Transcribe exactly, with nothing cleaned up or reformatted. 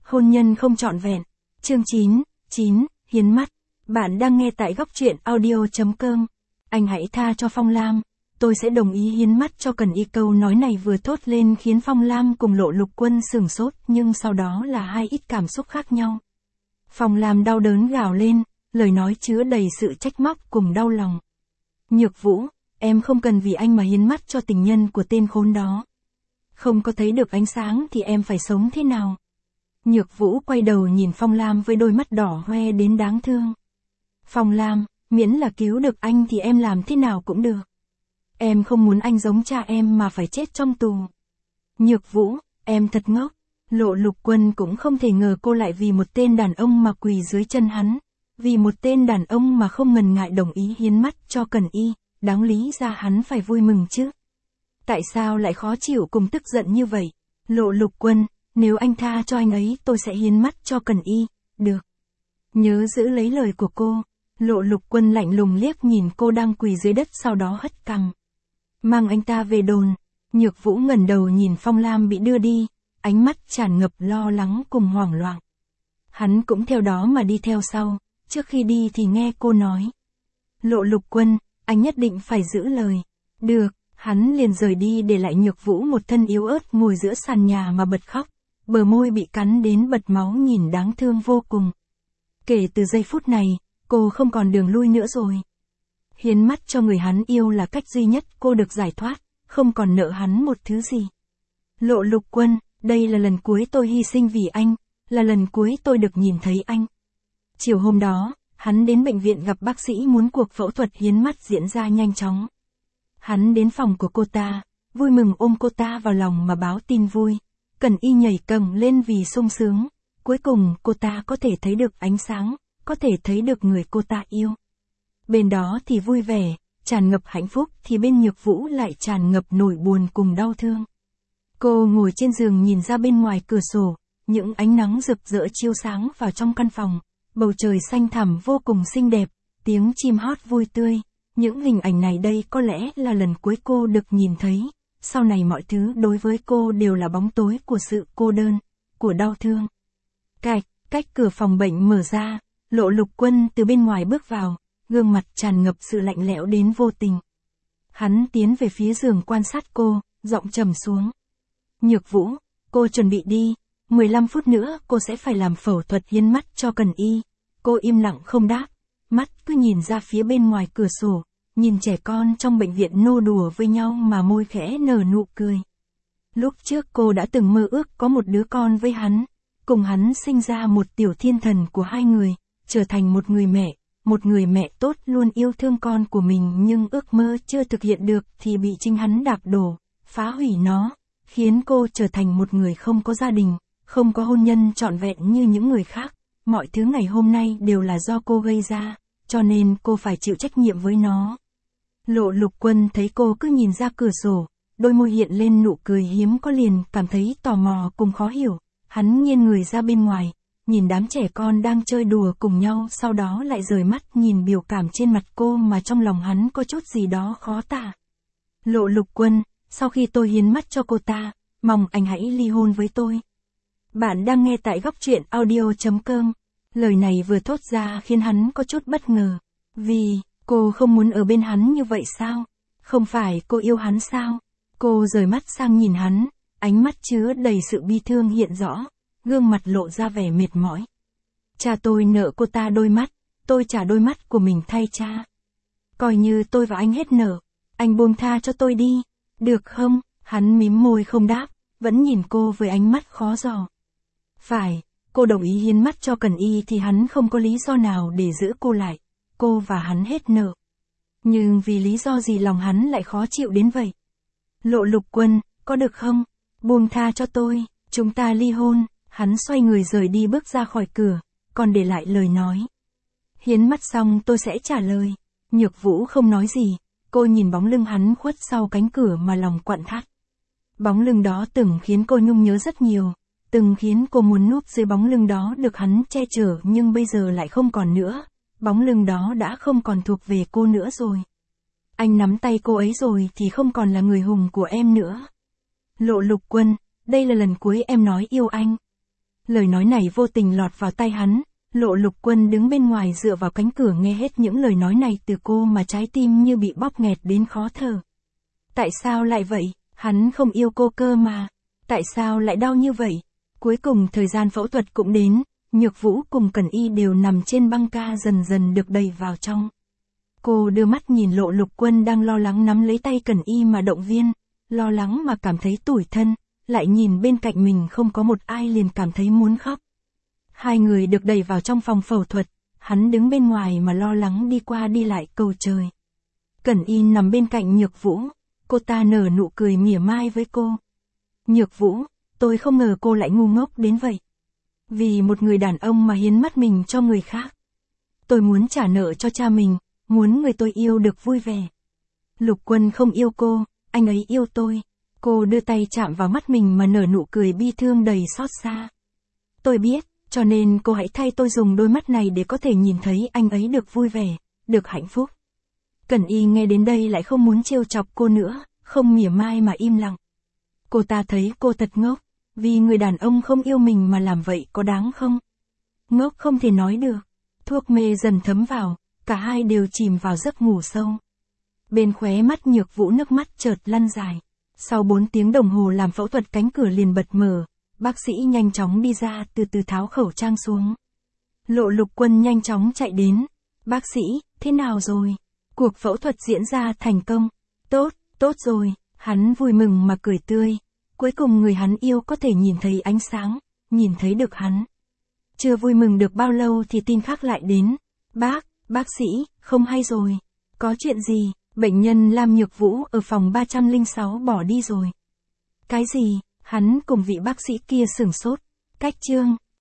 Hôn nhân không trọn vẹn. Chương chín, chín, Hiến mắt. Bạn đang nghe tại góc truyện audio.com. Anh hãy tha cho Phong Lam, tôi sẽ đồng ý hiến mắt cho Cần Y. Câu nói này vừa thốt lên khiến Phong Lam cùng Lộ Lục Quân sửng sốt, nhưng sau đó là hai ít cảm xúc khác nhau. Phong Lam đau đớn gào lên, lời nói chứa đầy sự trách móc cùng đau lòng. Nhược Vũ, em không cần vì anh mà hiến mắt cho tình nhân của tên khốn đó. Không có thấy được ánh sáng thì em phải sống thế nào? Nhược Vũ quay đầu nhìn Phong Lam với đôi mắt đỏ hoe đến đáng thương. Phong Lam, miễn là cứu được anh thì em làm thế nào cũng được. Em không muốn anh giống cha em mà phải chết trong tù. Nhược Vũ, em thật ngốc. Lộ Lục Quân cũng không thể ngờ cô lại vì một tên đàn ông mà quỳ dưới chân hắn. Vì một tên đàn ông mà không ngần ngại đồng ý hiến mắt cho Cần Y, đáng lý ra hắn phải vui mừng chứ. Tại sao lại khó chịu cùng tức giận như vậy? Lộ Lục Quân, nếu anh tha cho anh ấy tôi sẽ hiến mắt cho Cần Y, được. Nhớ giữ lấy lời của cô. Lộ Lục Quân lạnh lùng liếc nhìn cô đang quỳ dưới đất, sau đó hất cằm. Mang anh ta về đồn. Nhược Vũ ngẩng đầu nhìn Phong Lam bị đưa đi, ánh mắt tràn ngập lo lắng cùng hoảng loạn. Hắn cũng theo đó mà đi theo sau, trước khi đi thì nghe cô nói. Lộ Lục Quân, anh nhất định phải giữ lời. Được, hắn liền rời đi để lại Nhược Vũ một thân yếu ớt ngồi giữa sàn nhà mà bật khóc, bờ môi bị cắn đến bật máu nhìn đáng thương vô cùng. Kể từ giây phút này, cô không còn đường lui nữa rồi. Hiến mắt cho người hắn yêu là cách duy nhất cô được giải thoát, không còn nợ hắn một thứ gì. Lộ Lục Quân, đây là lần cuối tôi hy sinh vì anh, là lần cuối tôi được nhìn thấy anh. Chiều hôm đó, hắn đến bệnh viện gặp bác sĩ muốn cuộc phẫu thuật hiến mắt diễn ra nhanh chóng. Hắn đến phòng của cô ta, vui mừng ôm cô ta vào lòng mà báo tin vui. Cần Y nhảy cẫng lên vì sung sướng. Cuối cùng cô ta có thể thấy được ánh sáng, có thể thấy được người cô ta yêu. Bên đó thì vui vẻ, tràn ngập hạnh phúc, thì bên Nhược Vũ lại tràn ngập nỗi buồn cùng đau thương. Cô ngồi trên giường nhìn ra bên ngoài cửa sổ, những ánh nắng rực rỡ chiếu sáng vào trong căn phòng, bầu trời xanh thẳm vô cùng xinh đẹp, tiếng chim hót vui tươi. Những hình ảnh này đây có lẽ là lần cuối cô được nhìn thấy, sau này mọi thứ đối với cô đều là bóng tối của sự cô đơn, của đau thương. Cạch, cách cửa phòng bệnh mở ra, Lộ Lục Quân từ bên ngoài bước vào, gương mặt tràn ngập sự lạnh lẽo đến vô tình. Hắn tiến về phía giường quan sát cô, giọng trầm xuống. Nhược Vũ, cô chuẩn bị đi, mười lăm phút nữa cô sẽ phải làm phẫu thuật hiến mắt cho Cần Y. Cô im lặng không đáp, mắt cứ nhìn ra phía bên ngoài cửa sổ, nhìn trẻ con trong bệnh viện nô đùa với nhau mà môi khẽ nở nụ cười. Lúc trước cô đã từng mơ ước có một đứa con với hắn, cùng hắn sinh ra một tiểu thiên thần của hai người, trở thành một người mẹ, một người mẹ tốt luôn yêu thương con của mình, nhưng ước mơ chưa thực hiện được thì bị chính hắn đạp đổ, phá hủy nó, khiến cô trở thành một người không có gia đình, không có hôn nhân trọn vẹn như những người khác. Mọi thứ ngày hôm nay đều là do cô gây ra, cho nên cô phải chịu trách nhiệm với nó. Lộ Lục Quân thấy cô cứ nhìn ra cửa sổ, đôi môi hiện lên nụ cười hiếm có, liền cảm thấy tò mò cùng khó hiểu. Hắn nghiêng người ra bên ngoài, nhìn đám trẻ con đang chơi đùa cùng nhau, sau đó lại rời mắt nhìn biểu cảm trên mặt cô mà trong lòng hắn có chút gì đó khó tả. Lộ Lục Quân, sau khi tôi hiến mắt cho cô ta, mong anh hãy ly hôn với tôi. Bạn đang nghe tại góc truyện audio.com. Lời này vừa thốt ra khiến hắn có chút bất ngờ. Vì, cô không muốn ở bên hắn như vậy sao? Không phải cô yêu hắn sao? Cô rời mắt sang nhìn hắn, ánh mắt chứa đầy sự bi thương hiện rõ, gương mặt lộ ra vẻ mệt mỏi. Cha tôi nợ cô ta đôi mắt, tôi trả đôi mắt của mình thay cha. Coi như tôi và anh hết nợ, anh buông tha cho tôi đi, được không? Hắn mím môi không đáp, vẫn nhìn cô với ánh mắt khó dò. Phải, cô đồng ý hiến mắt cho Cần Y thì hắn không có lý do nào để giữ cô lại, cô và hắn hết nợ. Nhưng vì lý do gì lòng hắn lại khó chịu đến vậy? Lộ Lục Quân, có được không? Buông tha cho tôi, chúng ta ly hôn. Hắn xoay người rời đi, bước ra khỏi cửa, còn để lại lời nói. Hiến mắt xong tôi sẽ trả lời. Nhược Vũ không nói gì, cô nhìn bóng lưng hắn khuất sau cánh cửa mà lòng quặn thắt. Bóng lưng đó từng khiến cô nhung nhớ rất nhiều, từng khiến cô muốn núp dưới bóng lưng đó được hắn che chở, nhưng bây giờ lại không còn nữa. Bóng lưng đó đã không còn thuộc về cô nữa rồi. Anh nắm tay cô ấy rồi thì không còn là người hùng của em nữa. Lộ Lục Quân, đây là lần cuối em nói yêu anh. Lời nói này vô tình lọt vào tai hắn, Lộ Lục Quân đứng bên ngoài dựa vào cánh cửa nghe hết những lời nói này từ cô mà trái tim như bị bóp nghẹt đến khó thở. Tại sao lại vậy? Hắn không yêu cô cơ mà. Tại sao lại đau như vậy? Cuối cùng thời gian phẫu thuật cũng đến, Nhược Vũ cùng Cẩn Y đều nằm trên băng ca dần dần được đẩy vào trong. Cô đưa mắt nhìn Lộ Lục Quân đang lo lắng nắm lấy tay Cẩn Y mà động viên, lo lắng mà cảm thấy tủi thân, lại nhìn bên cạnh mình không có một ai liền cảm thấy muốn khóc. Hai người được đẩy vào trong phòng phẫu thuật, hắn đứng bên ngoài mà lo lắng đi qua đi lại cầu trời. Cẩn Y nằm bên cạnh Nhược Vũ, cô ta nở nụ cười mỉa mai với cô. Nhược Vũ, tôi không ngờ cô lại ngu ngốc đến vậy. Vì một người đàn ông mà hiến mắt mình cho người khác. Tôi muốn trả nợ cho cha mình, muốn người tôi yêu được vui vẻ. Lục Quân không yêu cô, anh ấy yêu tôi. Cô đưa tay chạm vào mắt mình mà nở nụ cười bi thương đầy xót xa. Tôi biết, cho nên cô hãy thay tôi dùng đôi mắt này để có thể nhìn thấy anh ấy được vui vẻ, được hạnh phúc. Cẩn Y nghe đến đây lại không muốn trêu chọc cô nữa, không mỉa mai mà im lặng. Cô ta thấy cô thật ngốc, vì người đàn ông không yêu mình mà làm vậy có đáng không? Ngốc không thể nói được. Thuốc mê dần thấm vào, cả hai đều chìm vào giấc ngủ sâu. Bên khóe mắt Nhược Vũ nước mắt chợt lăn dài. Sau bốn tiếng đồng hồ làm phẫu thuật cánh cửa liền bật mở, bác sĩ nhanh chóng đi ra từ từ tháo khẩu trang xuống. Lộ Lục Quân nhanh chóng chạy đến. Bác sĩ, thế nào rồi? Cuộc phẫu thuật diễn ra thành công. Tốt, tốt rồi, hắn vui mừng mà cười tươi. Cuối cùng người hắn yêu có thể nhìn thấy ánh sáng, nhìn thấy được hắn. Chưa vui mừng được bao lâu thì tin khác lại đến. Bác, bác sĩ, không hay rồi. Có chuyện gì? Bệnh nhân Lam Nhược Vũ ở phòng ba trăm lẻ sáu bỏ đi rồi. Cái gì? Hắn cùng vị bác sĩ kia sửng sốt. Cách chương.